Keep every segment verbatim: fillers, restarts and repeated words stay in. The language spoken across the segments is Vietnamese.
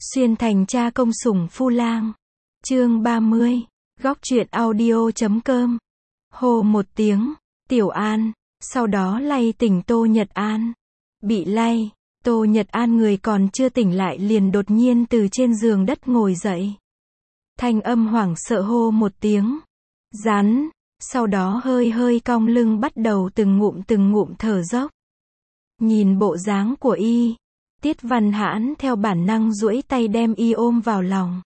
Xuyên thành cha công sủng phu lang. Chương ba mươi. Góc truyện audio chấm com. Hô một tiếng, Tiểu An, sau đó lay tỉnh Tô Nhật An. Bị lay, Tô Nhật An người còn chưa tỉnh lại liền đột nhiên từ trên giường đất ngồi dậy. Thanh âm hoảng sợ hô một tiếng. Rắn, sau đó hơi hơi cong lưng bắt đầu từng ngụm từng ngụm thở dốc. Nhìn bộ dáng của y, Tiết Văn Hãn theo bản năng duỗi tay đem y ôm vào lòng.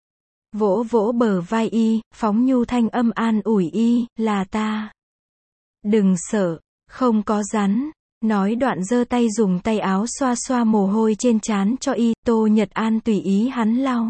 Vỗ vỗ bờ vai y, phóng nhu thanh âm an ủi y, là ta. Đừng sợ, không có rắn. Nói đoạn giơ tay dùng tay áo xoa xoa mồ hôi trên trán cho y, Tô Nhật An tùy ý hắn lau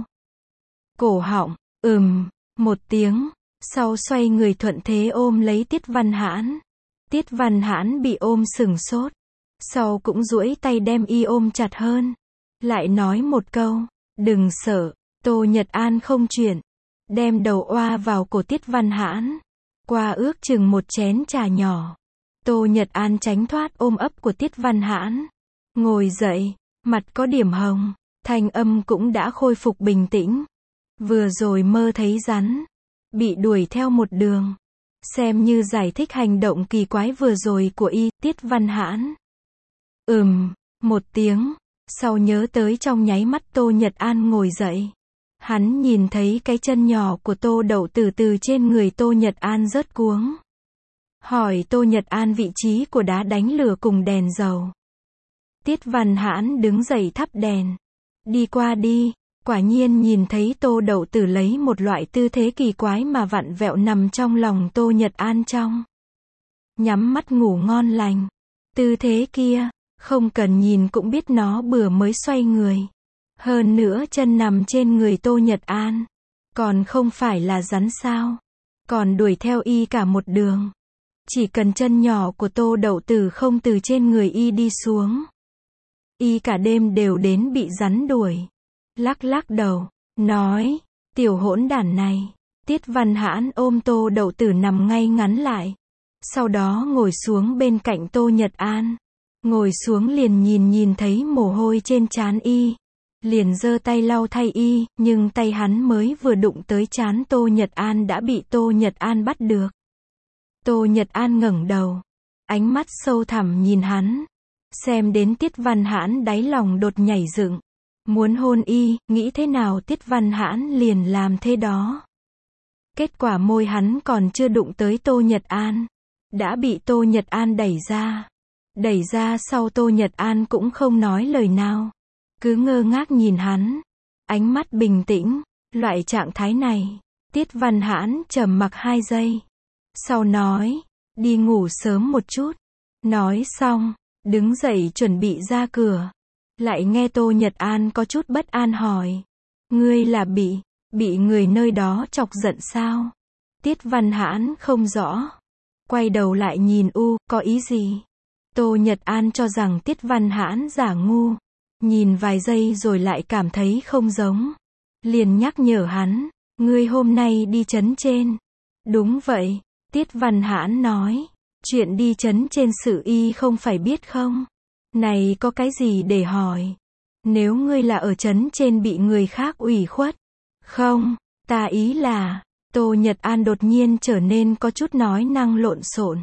cổ họng, ừm, một tiếng, sau xoay người thuận thế ôm lấy Tiết Văn Hãn. Tiết Văn Hãn bị ôm sừng sốt, sau cũng duỗi tay đem y ôm chặt hơn. Lại nói một câu, đừng sợ. Tô Nhật An không chuyển, đem đầu oa vào cổ Tiết Văn Hãn. Qua ước chừng một chén trà nhỏ, Tô Nhật An tránh thoát ôm ấp của Tiết Văn Hãn. Ngồi dậy, mặt có điểm hồng, thanh âm cũng đã khôi phục bình tĩnh. Vừa rồi mơ thấy rắn, bị đuổi theo một đường. Xem như giải thích hành động kỳ quái vừa rồi của y, Tiết Văn Hãn. Ừm, một tiếng, sau nhớ tới trong nháy mắt Tô Nhật An ngồi dậy. Hắn nhìn thấy cái chân nhỏ của Tô Đậu từ từ trên người Tô Nhật An rớt cuống. Hỏi Tô Nhật An vị trí của đá đánh lửa cùng đèn dầu. Tiết Văn Hãn đứng dậy thắp đèn. Đi qua đi, quả nhiên nhìn thấy Tô Đậu Tử lấy một loại tư thế kỳ quái mà vặn vẹo nằm trong lòng Tô Nhật An trong. Nhắm mắt ngủ ngon lành. Tư thế kia, không cần nhìn cũng biết nó bữa mới xoay người. Hơn nữa chân nằm trên người Tô Nhật An. Còn không phải là rắn sao. Còn đuổi theo y cả một đường. Chỉ cần chân nhỏ của Tô Đậu Tử không từ trên người y đi xuống. Y cả đêm đều đến bị rắn đuổi. Lắc lắc đầu, nói, tiểu hỗn đản này. Tiết Văn Hãn ôm Tô Đậu Tử nằm ngay ngắn lại. Sau đó ngồi xuống bên cạnh Tô Nhật An. Ngồi xuống liền nhìn nhìn thấy mồ hôi trên trán y. Liền giơ tay lau thay y, nhưng tay hắn mới vừa đụng tới trán Tô Nhật An đã bị Tô Nhật An bắt được. Tô Nhật An ngẩng đầu, ánh mắt sâu thẳm nhìn hắn. Xem đến Tiết Văn Hãn đáy lòng đột nhảy dựng. Muốn hôn y, nghĩ thế nào Tiết Văn Hãn liền làm thế đó. Kết quả môi hắn còn chưa đụng tới Tô Nhật An. Đã bị Tô Nhật An đẩy ra. Đẩy ra sau Tô Nhật An cũng không nói lời nào. Cứ ngơ ngác nhìn hắn. Ánh mắt bình tĩnh. Loại trạng thái này, Tiết Văn Hãn trầm mặc hai giây. Sau nói, đi ngủ sớm một chút. Nói xong, đứng dậy chuẩn bị ra cửa. Lại nghe Tô Nhật An có chút bất an hỏi. Ngươi là bị, bị người nơi đó chọc giận sao? Tiết Văn Hãn không rõ. Quay đầu lại nhìn u, có ý gì? Tô Nhật An cho rằng Tiết Văn Hãn giả ngu. Nhìn vài giây rồi lại cảm thấy không giống. Liền nhắc nhở hắn, ngươi hôm nay đi trấn trên. Đúng vậy, Tiết Văn Hãn nói. Chuyện đi trấn trên sự y không phải biết không? Này có cái gì để hỏi? Nếu ngươi là ở trấn trên bị người khác ủy khuất. Không, ta ý là, Tô Nhật An đột nhiên trở nên có chút nói năng lộn xộn.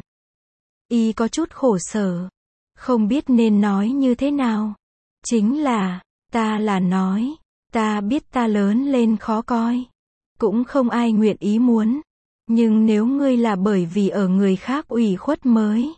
Y có chút khổ sở. Không biết nên nói như thế nào. Chính là, ta là nói, ta biết ta lớn lên khó coi. Cũng không ai nguyện ý muốn. Nhưng nếu ngươi là bởi vì ở người khác ủy khuất mới.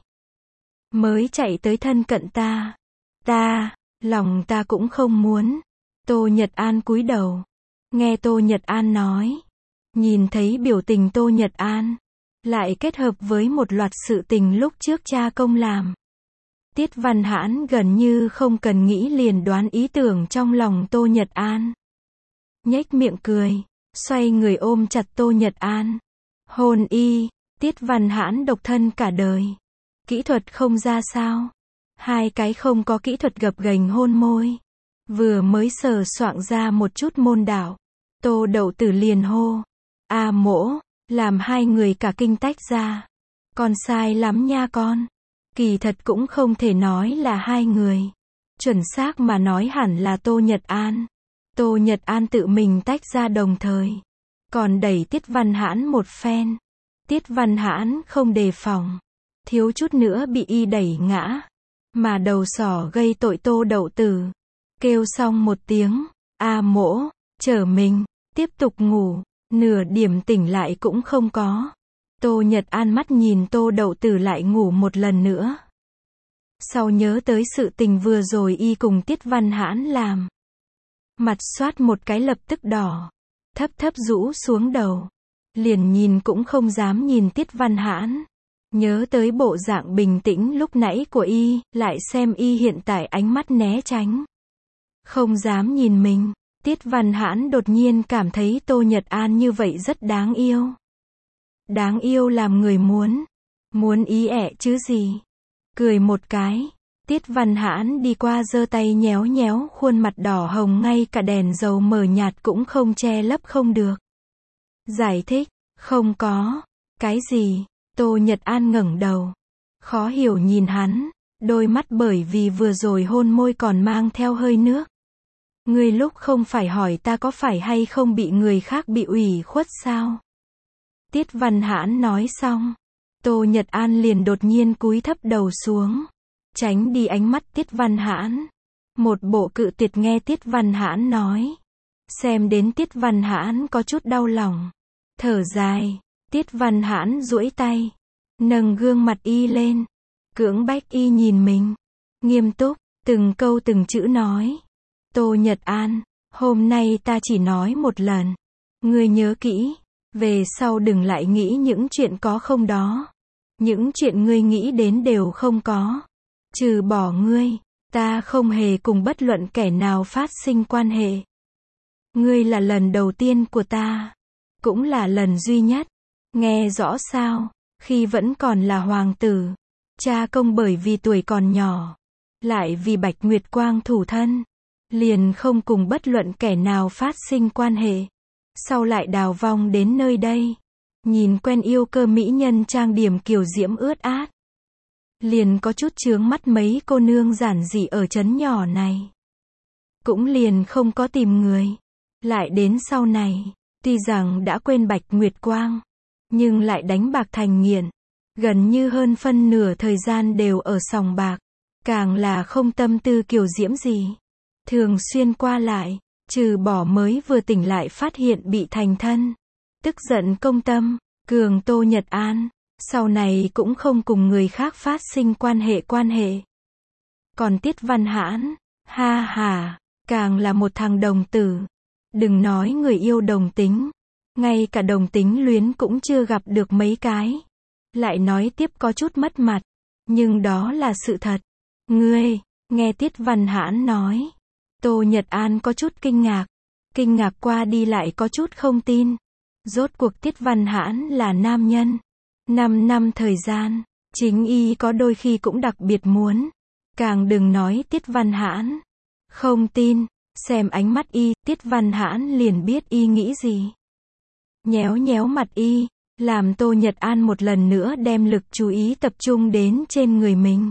Mới chạy tới thân cận ta. Ta, lòng ta cũng không muốn. Tô Nhật An cúi đầu. Nghe Tô Nhật An nói. Nhìn thấy biểu tình Tô Nhật An. Lại kết hợp với một loạt sự tình lúc trước cha công làm. Tiết Văn Hãn gần như không cần nghĩ liền đoán ý tưởng trong lòng Tô Nhật An. Nhếch miệng cười. Xoay người ôm chặt Tô Nhật An. Hôn y. Tiết Văn Hãn độc thân cả đời. Kỹ thuật không ra sao. Hai cái không có kỹ thuật gập ghềnh hôn môi. Vừa mới sờ soạng ra một chút môn đạo. Tô Đậu Tử liền hô. A mỗ, làm hai người cả kinh tách ra. Con sai lắm nha con. Kỳ thật cũng không thể nói là hai người. Chuẩn xác mà nói hẳn là Tô Nhật An. Tô Nhật An tự mình tách ra đồng thời còn đẩy Tiết Văn Hãn một phen. Tiết Văn Hãn không đề phòng, thiếu chút nữa bị y đẩy ngã, mà đầu sỏ gây tội Tô Đậu Tử. Kêu xong một tiếng, a mỗ, trở mình, tiếp tục ngủ, nửa điểm tỉnh lại cũng không có. Tô Nhật An mắt nhìn Tô Đậu Tử lại ngủ một lần nữa. Sau nhớ tới sự tình vừa rồi y cùng Tiết Văn Hãn làm, mặt xoát một cái lập tức đỏ, thấp thấp rũ xuống đầu, liền nhìn cũng không dám nhìn Tiết Văn Hãn. Nhớ tới bộ dạng bình tĩnh lúc nãy của y, lại xem y hiện tại ánh mắt né tránh, không dám nhìn mình. Tiết Văn Hãn đột nhiên cảm thấy Tô Nhật An như vậy rất đáng yêu. Đáng yêu làm người muốn, muốn ý ẹ chứ gì. Cười một cái, Tiết Văn Hãn đi qua giơ tay nhéo nhéo khuôn mặt đỏ hồng ngay cả đèn dầu mờ nhạt cũng không che lấp không được. Giải thích, không có, cái gì? Tô Nhật An ngẩng đầu, khó hiểu nhìn hắn, đôi mắt bởi vì vừa rồi hôn môi còn mang theo hơi nước. Ngươi lúc không phải hỏi ta có phải hay không bị người khác bị ủy khuất sao? Tiết Văn Hãn nói xong, Tô Nhật An liền đột nhiên cúi thấp đầu xuống, tránh đi ánh mắt Tiết Văn Hãn. Một bộ cự tuyệt nghe Tiết Văn Hãn nói. Xem đến Tiết Văn Hãn có chút đau lòng, thở dài. Tiết Văn Hãn duỗi tay, nâng gương mặt y lên, cưỡng bách y nhìn mình, nghiêm túc, từng câu từng chữ nói. Tô Nhật An, hôm nay ta chỉ nói một lần, ngươi nhớ kỹ, về sau đừng lại nghĩ những chuyện có không đó. Những chuyện ngươi nghĩ đến đều không có. Trừ bỏ ngươi, ta không hề cùng bất luận kẻ nào phát sinh quan hệ. Ngươi là lần đầu tiên của ta, cũng là lần duy nhất. Nghe rõ sao? Khi vẫn còn là hoàng tử, cha công bởi vì tuổi còn nhỏ, lại vì Bạch Nguyệt Quang thủ thân, liền không cùng bất luận kẻ nào phát sinh quan hệ. Sau lại đào vong đến nơi đây, nhìn quen yêu cơ mỹ nhân trang điểm kiều diễm ướt át, liền có chút chướng mắt mấy cô nương giản dị ở trấn nhỏ này. Cũng liền không có tìm người. Lại đến sau này, tuy rằng đã quên Bạch Nguyệt Quang, nhưng lại đánh bạc thành nghiện. Gần như hơn phân nửa thời gian đều ở sòng bạc, càng là không tâm tư kiều diễm gì. Thường xuyên qua lại, trừ bỏ mới vừa tỉnh lại phát hiện bị thành thân, tức giận công tâm, cường Tô Nhật An, sau này cũng không cùng người khác phát sinh quan hệ quan hệ. Còn Tiết Văn Hãn, ha ha, càng là một thằng đồng tử. Đừng nói người yêu đồng tính, ngay cả đồng tính luyến cũng chưa gặp được mấy cái. Lại nói tiếp có chút mất mặt, nhưng đó là sự thật. Ngươi, nghe Tiết Văn Hãn nói. Tô Nhật An có chút kinh ngạc, kinh ngạc qua đi lại có chút không tin. Rốt cuộc Tiết Văn Hãn là nam nhân. Năm năm thời gian, chính y có đôi khi cũng đặc biệt muốn. Càng đừng nói Tiết Văn Hãn. Không tin, xem ánh mắt y, Tiết Văn Hãn liền biết y nghĩ gì. Nhéo nhéo mặt y, làm Tô Nhật An một lần nữa đem lực chú ý tập trung đến trên người mình.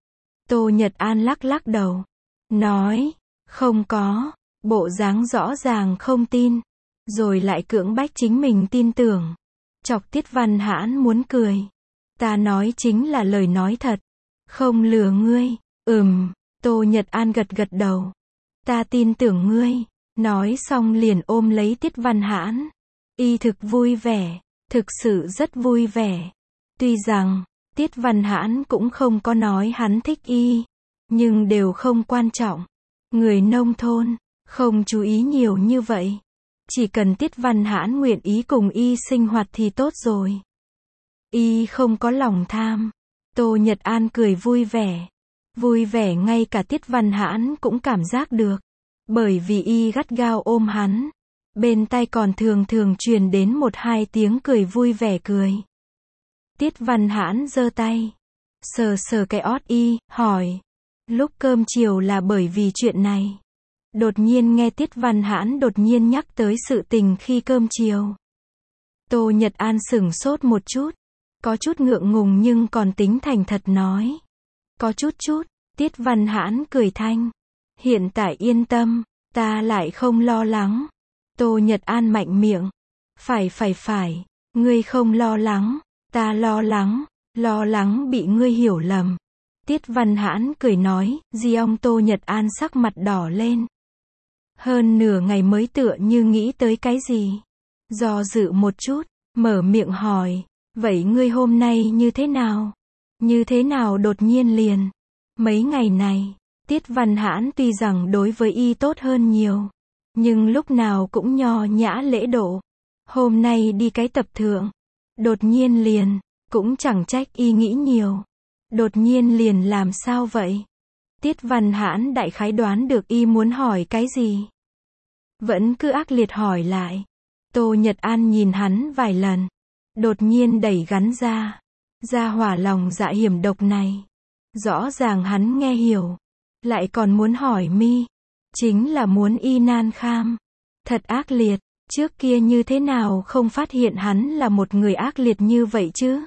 Tô Nhật An lắc lắc đầu, nói, không có, bộ dáng rõ ràng không tin, rồi lại cưỡng bách chính mình tin tưởng. Chọc Tiết Văn Hãn muốn cười. Ta nói chính là lời nói thật, không lừa ngươi. Ừm, Tô Nhật An gật gật đầu. Ta tin tưởng ngươi. Nói xong liền ôm lấy Tiết Văn Hãn. Y thực vui vẻ, thực sự rất vui vẻ. Tuy rằng, Tiết Văn Hãn cũng không có nói hắn thích y, nhưng đều không quan trọng. Người nông thôn, không chú ý nhiều như vậy. Chỉ cần Tiết Văn Hãn nguyện ý cùng y sinh hoạt thì tốt rồi. Y không có lòng tham. Tô Nhật An cười vui vẻ. Vui vẻ ngay cả Tiết Văn Hãn cũng cảm giác được. Bởi vì y gắt gao ôm hắn. Bên tai còn thường thường truyền đến một hai tiếng cười vui vẻ cười. Tiết Văn Hãn giơ tay, sờ sờ cái ót y, hỏi. Lúc cơm chiều là bởi vì chuyện này. Đột nhiên nghe Tiết Văn Hãn đột nhiên nhắc tới sự tình khi cơm chiều. Tô Nhật An sửng sốt một chút. Có chút ngượng ngùng nhưng còn tính thành thật nói. Có chút chút, Tiết Văn Hãn cười thanh. Hiện tại yên tâm, Ta lại không lo lắng. Tô Nhật An mạnh miệng. Phải phải phải, ngươi không lo lắng, ta lo lắng, lo lắng bị ngươi hiểu lầm. Tiết Văn Hãn cười nói, di ông Tô Nhật An sắc mặt đỏ lên. Hơn nửa ngày mới tựa như nghĩ tới cái gì. Do dự một chút, mở miệng hỏi, vậy ngươi hôm nay như thế nào? Như thế nào đột nhiên liền? Mấy ngày này, Tiết Văn Hãn tuy rằng đối với y tốt hơn nhiều, nhưng lúc nào cũng nho nhã lễ độ. Hôm nay đi cái tập thượng, đột nhiên liền, cũng chẳng trách y nghĩ nhiều. Đột nhiên liền làm sao vậy? Tiết Văn Hãn đại khái đoán được y muốn hỏi cái gì. Vẫn cứ ác liệt hỏi lại. Tô Nhật An nhìn hắn vài lần. Đột nhiên đẩy gắn ra. Ra hỏa lòng dạ hiểm độc này. Rõ ràng hắn nghe hiểu. Lại còn muốn hỏi mi. Chính là muốn y nan kham. Thật ác liệt. Trước kia như thế nào không phát hiện hắn là một người ác liệt như vậy chứ?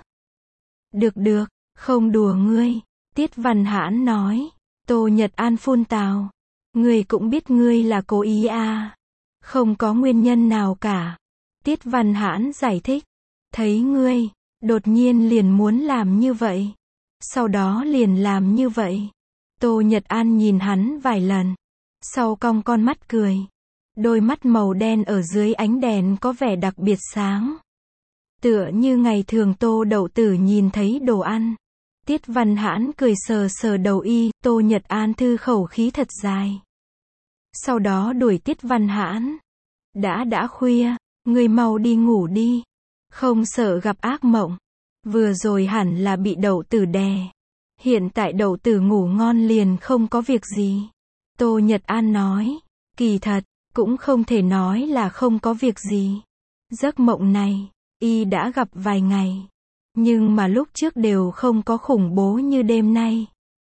Được được, không đùa ngươi. Tiết Văn Hãn nói. Tô Nhật An phun tào. Ngươi cũng biết ngươi là cố ý à. Không có nguyên nhân nào cả. Tiết Văn Hãn giải thích. Thấy ngươi, đột nhiên liền muốn làm như vậy. Sau đó liền làm như vậy. Tô Nhật An nhìn hắn vài lần. Sau cong con mắt cười. Đôi mắt màu đen ở dưới ánh đèn có vẻ đặc biệt sáng. Tựa như ngày thường Tô Đậu Tử nhìn thấy đồ ăn. Tiết Văn Hãn cười sờ sờ đầu y, Tô Nhật An thư khẩu khí thật dài. Sau đó đuổi Tiết Văn Hãn. Đã đã khuya, ngươi mau đi ngủ đi. Không sợ gặp ác mộng. Vừa rồi hẳn là bị Đậu Tử đè. Hiện tại Đậu Tử ngủ ngon liền không có việc gì. Tô Nhật An nói. Kỳ thật, cũng không thể nói là không có việc gì. Giấc mộng này, y đã gặp vài ngày. Nhưng mà lúc trước đều không có khủng bố như đêm nay.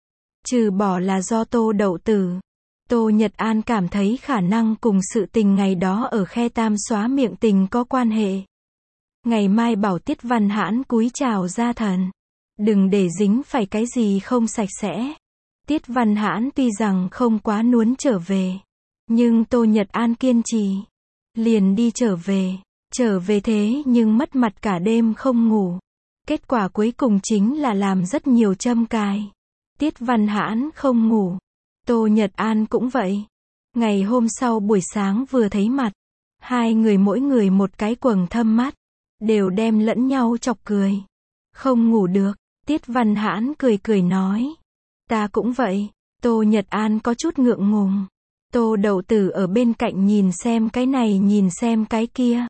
Trừ bỏ là do Tô Đậu Tử. Tô Nhật An cảm thấy khả năng cùng sự tình ngày đó ở khe tam xóa miệng tình có quan hệ. Ngày mai bảo Tiết Văn Hãn cúi chào gia thần. Đừng để dính phải cái gì không sạch sẽ. Tiết Văn Hãn tuy rằng không quá nuốn trở về. Nhưng Tô Nhật An kiên trì. Liền đi trở về. Trở về thế nhưng mất mặt cả đêm không ngủ. Kết quả cuối cùng chính là làm rất nhiều châm cài. Tiết Văn Hãn không ngủ. Tô Nhật An cũng vậy. Ngày hôm sau buổi sáng vừa thấy mặt. Hai người mỗi người một cái quầng thâm mắt. Đều đem lẫn nhau chọc cười. Không ngủ được. Tiết Văn Hãn cười cười nói. Ta cũng vậy. Tô Nhật An có chút ngượng ngùng. Tô Đậu Tử ở bên cạnh nhìn xem cái này nhìn xem cái kia.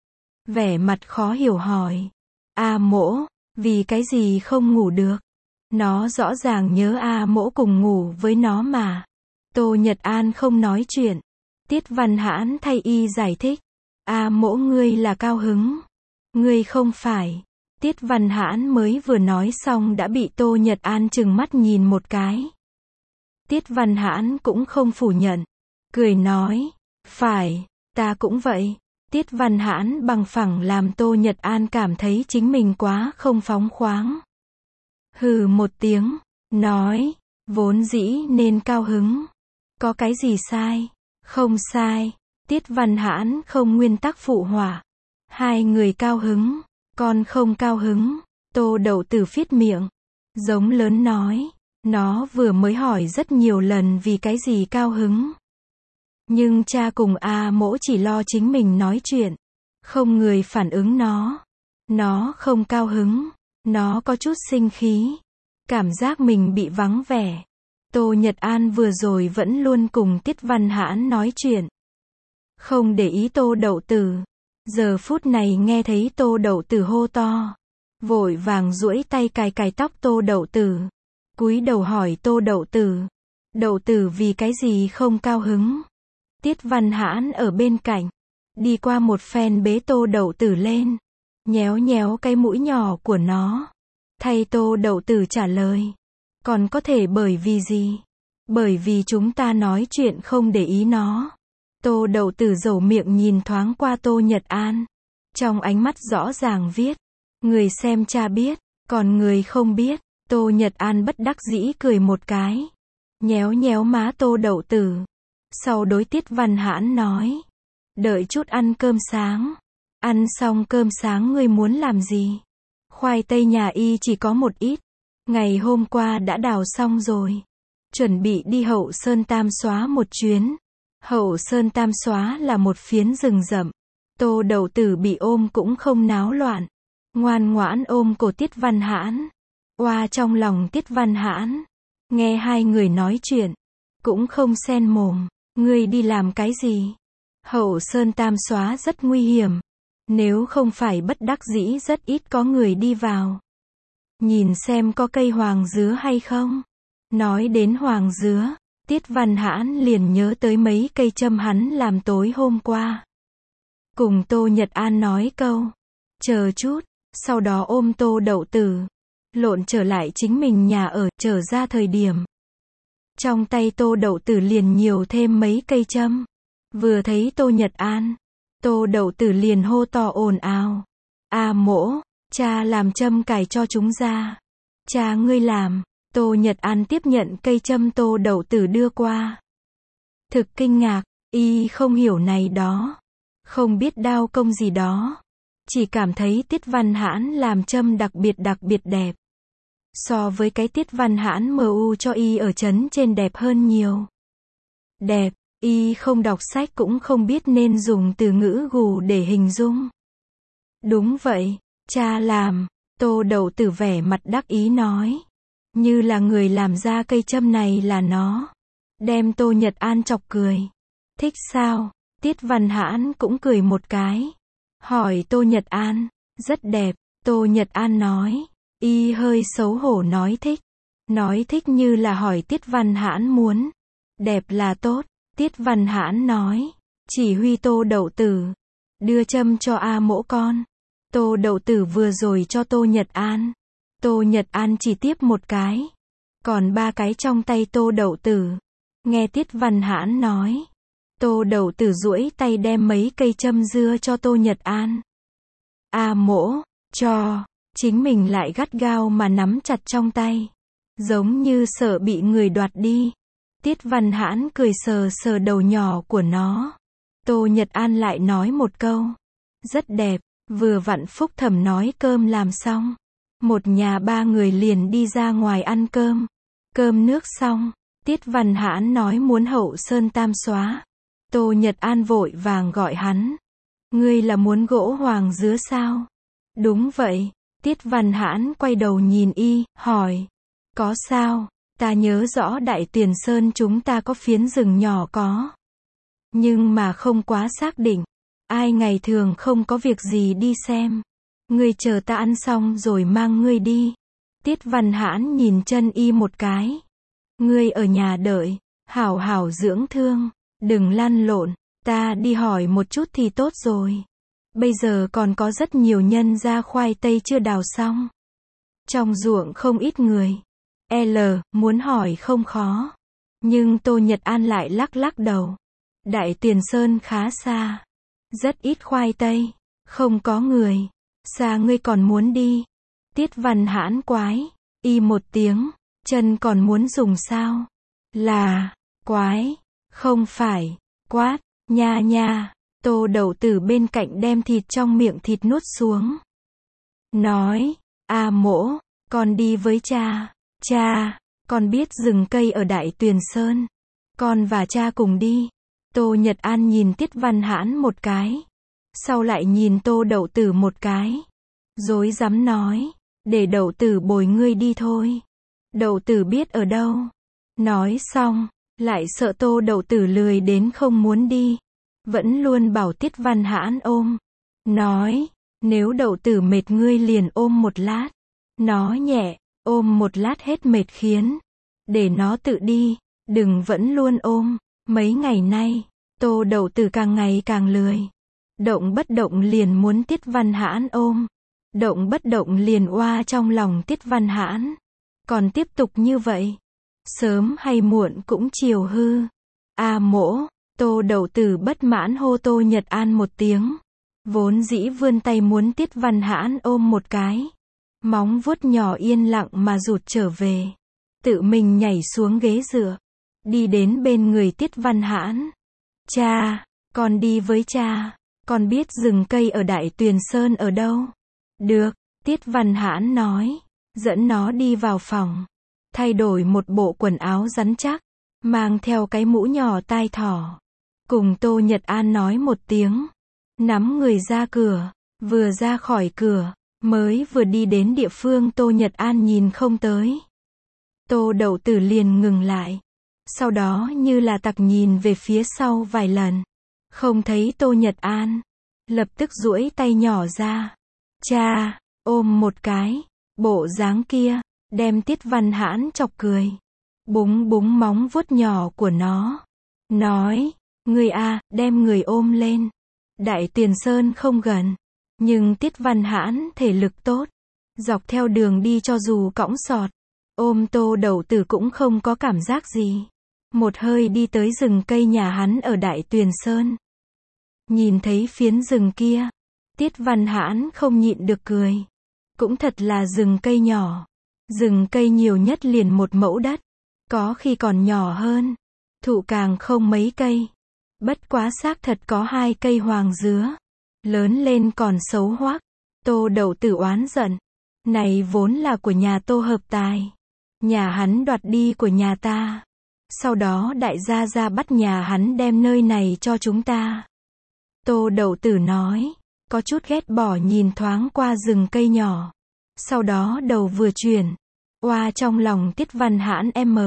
Vẻ mặt khó hiểu hỏi. A Mỗ, vì cái gì không ngủ được? Nó rõ ràng nhớ A Mỗ cùng ngủ với nó mà. Tô Nhật An không nói chuyện. Tiết Văn Hãn thay y giải thích. A Mỗ ngươi là cao hứng. Ngươi không phải. Tiết Văn Hãn mới vừa nói xong đã bị Tô Nhật An trừng mắt nhìn một cái. Tiết Văn Hãn cũng không phủ nhận. Cười nói. Phải, ta cũng vậy. Tiết Văn Hãn bằng phẳng làm Tô Nhật An cảm thấy chính mình quá không phóng khoáng. Hừ một tiếng. Nói. Vốn dĩ nên cao hứng. Có cái gì sai? Không sai. Tiết Văn Hãn không nguyên tắc phụ họa. Hai người cao hứng. Con không cao hứng. Tô Đậu Tử phiết miệng. Giống lớn nói. Nó vừa mới hỏi rất nhiều lần vì cái gì cao hứng. Nhưng cha cùng A Mỗ chỉ lo chính mình nói chuyện. Không người phản ứng nó. Nó không cao hứng. Nó có chút sinh khí. Cảm giác mình bị vắng vẻ. Tô Nhật An vừa rồi vẫn luôn cùng Tiết Văn Hãn nói chuyện. Không để ý Tô Đậu Tử. Giờ phút này nghe thấy Tô Đậu Tử hô to. Vội vàng duỗi tay cài cài tóc Tô Đậu Tử. Cúi đầu hỏi Tô Đậu Tử. Đậu Tử vì cái gì không cao hứng? Tiết Văn Hãn ở bên cạnh. Đi qua một phen bế Tô Đậu Tử lên. Nhéo nhéo cái mũi nhỏ của nó. Thay Tô Đậu Tử trả lời. Còn có thể bởi vì gì? Bởi vì chúng ta nói chuyện không để ý nó. Tô Đậu Tử dầu miệng nhìn thoáng qua Tô Nhật An. Trong ánh mắt rõ ràng viết. Người xem cha biết, còn người không biết. Tô Nhật An bất đắc dĩ cười một cái. Nhéo nhéo má Tô Đậu Tử. Sau đối Tiết Văn Hãn nói. Đợi chút ăn cơm sáng. Ăn xong cơm sáng ngươi muốn làm gì? Khoai tây nhà y chỉ có một ít. Ngày hôm qua đã đào xong rồi. Chuẩn bị đi Hậu Sơn Tam Xóa một chuyến. Hậu Sơn Tam Xóa là một phiến rừng rậm. Tô Đậu Tử bị ôm cũng không náo loạn. Ngoan ngoãn ôm cổ Tiết Văn Hãn. Oa trong lòng Tiết Văn Hãn. Nghe hai người nói chuyện. Cũng không xen mồm. Ngươi đi làm cái gì? Hậu Sơn Tam Xóa rất nguy hiểm. Nếu không phải bất đắc dĩ rất ít có người đi vào. Nhìn xem có cây hoàng dứa hay không? Nói đến hoàng dứa, Tiết Văn Hãn liền nhớ tới mấy cây châm hắn làm tối hôm qua. Cùng Tô Nhật An nói câu. Chờ chút, sau đó ôm Tô Đậu Tử. Lộn trở lại chính mình nhà ở, trở ra thời điểm. Trong tay Tô Đậu Tử liền nhiều thêm mấy cây châm. Vừa thấy Tô Nhật An, Tô Đậu Tử liền hô to ồn ào. A mỗ, cha làm châm cài cho chúng ra. Cha ngươi làm. Tô Nhật An tiếp nhận cây châm Tô Đậu Tử đưa qua. Thực kinh ngạc, y không hiểu này đó. Không biết đao công gì đó. Chỉ cảm thấy Tiết Văn Hãn làm châm đặc biệt đặc biệt đẹp. So với cái Tiết Văn Hãn mờ u cho y ở trấn trên đẹp hơn nhiều. Đẹp, y không đọc sách cũng không biết nên dùng từ ngữ gù để hình dung. Đúng vậy, cha làm. Tô Đậu Tử vẻ mặt đắc ý nói. Như là người làm ra cây châm này là nó. Đem Tô Nhật An chọc cười. Thích sao? Tiết Văn Hãn cũng cười một cái. Hỏi Tô Nhật An. Rất đẹp. Tô Nhật An nói. Y hơi xấu hổ nói thích. Nói thích như là hỏi Tiết Văn Hãn muốn. Đẹp là tốt. Tiết Văn Hãn nói. Chỉ huy Tô Đậu Tử. Đưa châm cho A mỗ con. Tô Đậu Tử vừa rồi cho Tô Nhật An. Tô Nhật An chỉ tiếp một cái. Còn ba cái trong tay Tô Đậu Tử. Nghe Tiết Văn Hãn nói. Tô Đậu Tử duỗi tay đem mấy cây châm dưa cho Tô Nhật An. A mỗ, cho. Chính mình lại gắt gao mà nắm chặt trong tay. Giống như sợ bị người đoạt đi. Tiết Văn Hãn cười sờ sờ đầu nhỏ của nó. Tô Nhật An lại nói một câu. Rất đẹp, vừa vặn Phúc Thẩm nói cơm làm xong. Một nhà ba người liền đi ra ngoài ăn cơm. Cơm nước xong, Tiết Văn Hãn nói muốn Hậu Sơn Tam Xóa. Tô Nhật An vội vàng gọi hắn. Ngươi là muốn gỗ hoàng dứa sao? Đúng vậy. Tiết Văn Hãn quay đầu nhìn y, hỏi. Có sao? Ta nhớ rõ Đại Tuyền Sơn chúng ta có phiến rừng nhỏ có. Nhưng mà không quá xác định. Ai ngày thường không có việc gì đi xem. Ngươi chờ ta ăn xong rồi mang ngươi đi. Tiết Văn Hãn nhìn chân y một cái. Ngươi ở nhà đợi. Hảo hảo dưỡng thương. Đừng lăn lộn. Ta đi hỏi một chút thì tốt rồi. Bây giờ còn có rất nhiều nhân ra khoai tây chưa đào xong. Trong ruộng không ít người. L, muốn hỏi không khó. Nhưng Tô Nhật An lại lắc lắc đầu. Đại Tuyền Sơn khá xa. Rất ít khoai tây. Không có người. Xa ngươi còn muốn đi. Tiết Văn Hãn quái. Y một tiếng. Chân còn muốn dùng sao? Là. Quái. Không phải. Quát. Nha nha. Tô Đậu Tử bên cạnh đem thịt trong miệng thịt nuốt xuống. Nói. A mỗ. Con đi với cha. Cha. Con biết rừng cây ở Đại Tuyền Sơn. Con và cha cùng đi. Tô Nhật An nhìn Tiết Văn Hãn một cái. Sau lại nhìn Tô Đậu Tử một cái. Dối dám nói. Để Đậu Tử bồi ngươi đi thôi. Đậu Tử biết ở đâu. Nói xong. Lại sợ Tô Đậu Tử lười đến không muốn đi. Vẫn luôn bảo Tiết Văn Hãn ôm. Nói. Nếu Đậu Tử mệt ngươi liền ôm một lát. Nó nhẹ. Ôm một lát hết mệt khiến. Để nó tự đi. Đừng vẫn luôn ôm. Mấy ngày nay. Tô Đậu Tử càng ngày càng lười. Động bất động liền muốn Tiết Văn Hãn ôm. Động bất động liền oa trong lòng Tiết Văn Hãn. Còn tiếp tục như vậy. Sớm hay muộn cũng chiều hư. A mỗ. Tô Đậu Tử bất mãn hô Tô Nhật An một tiếng. Vốn dĩ vươn tay muốn Tiết Văn Hãn ôm một cái. Móng vuốt nhỏ yên lặng mà rụt trở về. Tự mình nhảy xuống ghế dựa. đi đến bên người Tiết Văn Hãn. Cha, con đi với cha, con biết rừng cây ở Đại Tuyền Sơn ở đâu. Được, Tiết Văn Hãn nói, dẫn nó đi vào phòng, thay đổi một bộ quần áo rắn chắc, mang theo cái mũ nhỏ tai thỏ. Cùng Tô Nhật An nói một tiếng, nắm người ra cửa, vừa ra khỏi cửa, mới vừa đi đến địa phương Tô Nhật An nhìn không tới. Tô Đậu Tử liền ngừng lại, sau đó như là tặc nhìn về phía sau vài lần, không thấy Tô Nhật An, lập tức duỗi tay nhỏ ra, cha, ôm một cái, bộ dáng kia, đem Tiết Văn Hãn chọc cười, búng búng móng vuốt nhỏ của nó, nói, ngươi a, đem người ôm lên. Đại Tuyền Sơn không gần, nhưng Tiết Văn Hãn thể lực tốt, dọc theo đường đi cho dù cõng sọt, ôm Tô Đậu Tử cũng không có cảm giác gì. Một hơi đi tới rừng cây nhà hắn ở Đại Tuyền Sơn. Nhìn thấy phiến rừng kia, Tiết Văn Hãn không nhịn được cười. Cũng thật là rừng cây nhỏ. Rừng cây nhiều nhất liền một mẫu đất, có khi còn nhỏ hơn, thụ càng không mấy cây. Bất quá xác thật có hai cây hoàng dứa, lớn lên còn xấu hoắc. Tô Đậu Tử oán giận, này vốn là của nhà Tô Hợp Tài, nhà hắn đoạt đi của nhà ta, sau đó đại gia gia bắt nhà hắn đem nơi này cho chúng ta. Tô Đậu Tử nói, có chút ghét bỏ nhìn thoáng qua rừng cây nhỏ, sau đó đầu vừa chuyển, oa trong lòng Tiết Văn Hãn em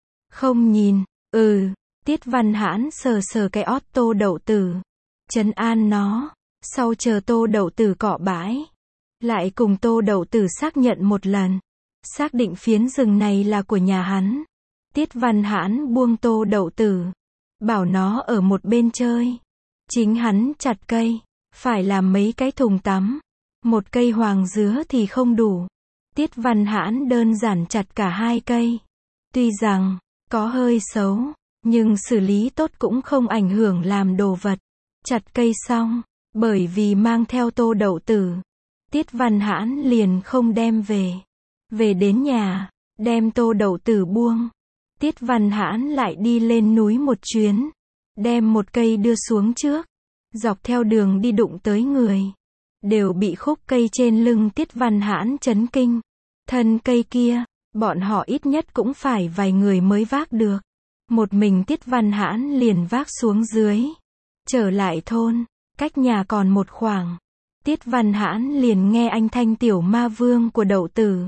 không nhìn, ừ. Tiết Văn Hãn sờ sờ cái ót Tô Đậu Tử, trấn an nó, sau chờ Tô Đậu Tử cọ bãi, lại cùng Tô Đậu Tử xác nhận một lần, xác định phiến rừng này là của nhà hắn. Tiết Văn Hãn buông Tô Đậu Tử, bảo nó ở một bên chơi, chính hắn chặt cây, phải làm mấy cái thùng tắm, một cây hoàng dứa thì không đủ. Tiết Văn Hãn đơn giản chặt cả hai cây, tuy rằng có hơi xấu, nhưng xử lý tốt cũng không ảnh hưởng làm đồ vật. Chặt cây xong, bởi vì mang theo Tô Đậu Tử, Tiết Văn Hãn liền không đem về. Về đến nhà, đem Tô Đậu Tử buông, Tiết Văn Hãn lại đi lên núi một chuyến, đem một cây đưa xuống trước, dọc theo đường đi đụng tới người, đều bị khúc cây trên lưng Tiết Văn Hãn chấn kinh. Thân cây kia, bọn họ ít nhất cũng phải vài người mới vác được. Một mình Tiết Văn Hãn liền vác xuống dưới. Trở lại thôn, cách nhà còn một khoảng, Tiết Văn Hãn liền nghe anh thanh tiểu ma vương của Đậu Tử.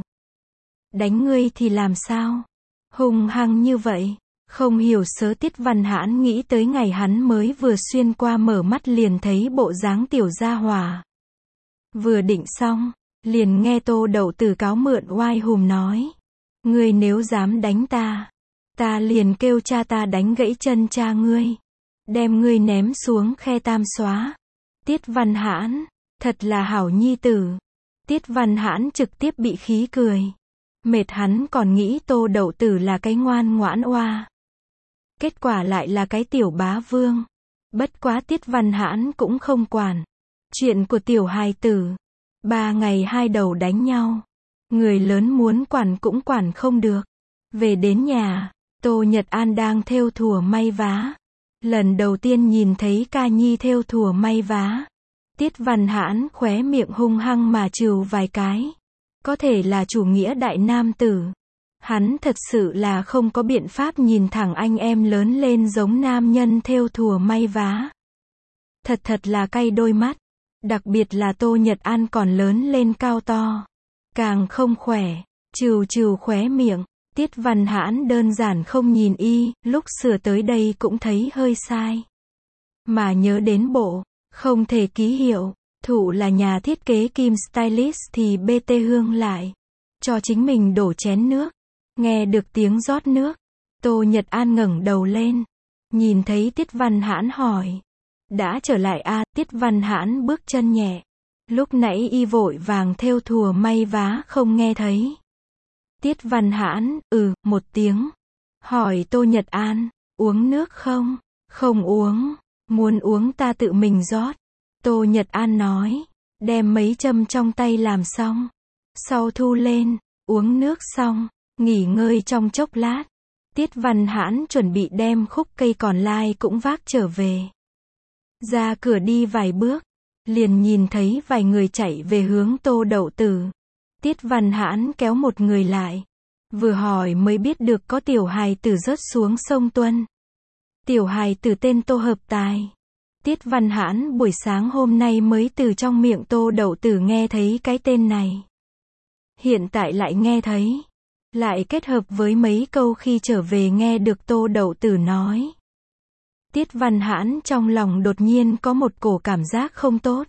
Đánh ngươi thì làm sao? Hung hăng như vậy. Không hiểu sớ Tiết Văn Hãn nghĩ tới ngày hắn mới vừa xuyên qua mở mắt liền thấy bộ dáng tiểu gia hỏa. Vừa định xong, liền nghe Tô Đậu Tử cáo mượn oai hùm nói. Ngươi nếu dám đánh ta, ta liền kêu cha ta đánh gãy chân cha ngươi, đem ngươi ném xuống khe tam xóa. Tiết Văn Hãn, thật là hảo nhi tử. Tiết Văn Hãn trực tiếp bị khí cười. Mệt hắn còn nghĩ Tô Đậu Tử là cái ngoan ngoãn oa. Kết quả lại là cái tiểu bá vương. Bất quá Tiết Văn Hãn cũng không quản. Chuyện của tiểu hài tử. Ba ngày hai đầu đánh nhau. Người lớn muốn quản cũng quản không được. Về đến nhà, Tô Nhật An đang thêu thùa may vá. Lần đầu tiên nhìn thấy ca nhi thêu thùa may vá. Tiết Văn Hãn khóe miệng hung hăng mà trừ vài cái. Có thể là chủ nghĩa đại nam tử. Hắn thật sự là không có biện pháp nhìn thẳng anh em lớn lên giống nam nhân thêu thùa may vá. Thật thật là cay đôi mắt. Đặc biệt là Tô Nhật An còn lớn lên cao to. Càng không khỏe. Trừ trừ khóe miệng. Tiết Văn Hãn đơn giản không nhìn y, lúc sửa tới đây cũng thấy hơi sai. Mà nhớ đến bộ, không thể ký hiệu, thụ là nhà thiết kế Kim Stylist thì bê tê Hương lại. Cho chính mình đổ chén nước. Nghe được tiếng rót nước. Tô Nhật An ngẩng đầu lên. Nhìn thấy Tiết Văn Hãn hỏi. Đã trở lại a? Tiết Văn Hãn bước chân nhẹ. Lúc nãy y vội vàng thêu thùa may vá không nghe thấy. Tiết Văn Hãn, ừ, một tiếng. Hỏi Tô Nhật An, uống nước không? Không uống, muốn uống ta tự mình rót. Tô Nhật An nói, đem mấy châm trong tay làm xong. Sau thu lên, uống nước xong, nghỉ ngơi trong chốc lát. Tiết Văn Hãn chuẩn bị đem khúc cây còn lai cũng vác trở về. Ra cửa đi vài bước, liền nhìn thấy vài người chạy về hướng Tô Đậu Tử. Tiết Văn Hãn kéo một người lại, vừa hỏi mới biết được có tiểu hài tử rớt xuống sông Tuân. Tiểu hài tử tên Tô Hợp Tài. Tiết Văn Hãn buổi sáng hôm nay mới từ trong miệng Tô Đậu Tử nghe thấy cái tên này. Hiện tại lại nghe thấy, lại kết hợp với mấy câu khi trở về nghe được Tô Đậu Tử nói. Tiết Văn Hãn trong lòng đột nhiên có một cổ cảm giác không tốt.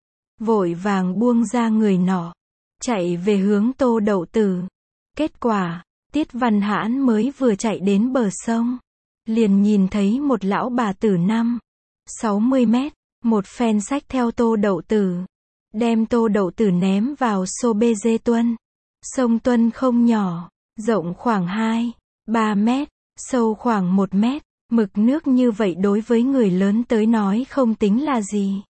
Vội vàng buông ra người nọ, chạy về hướng Tô Đậu Tử. Kết quả, Tiết Văn Hãn mới vừa chạy đến bờ sông, liền nhìn thấy một lão bà tử năm, sáu mươi mét, một phen xách theo Tô Đậu Tử, đem Tô Đậu Tử ném vào xô bê dê Tuân. Sông Tuân không nhỏ, rộng khoảng hai, ba mét, sâu khoảng một mét, mực nước như vậy đối với người lớn tới nói không tính là gì.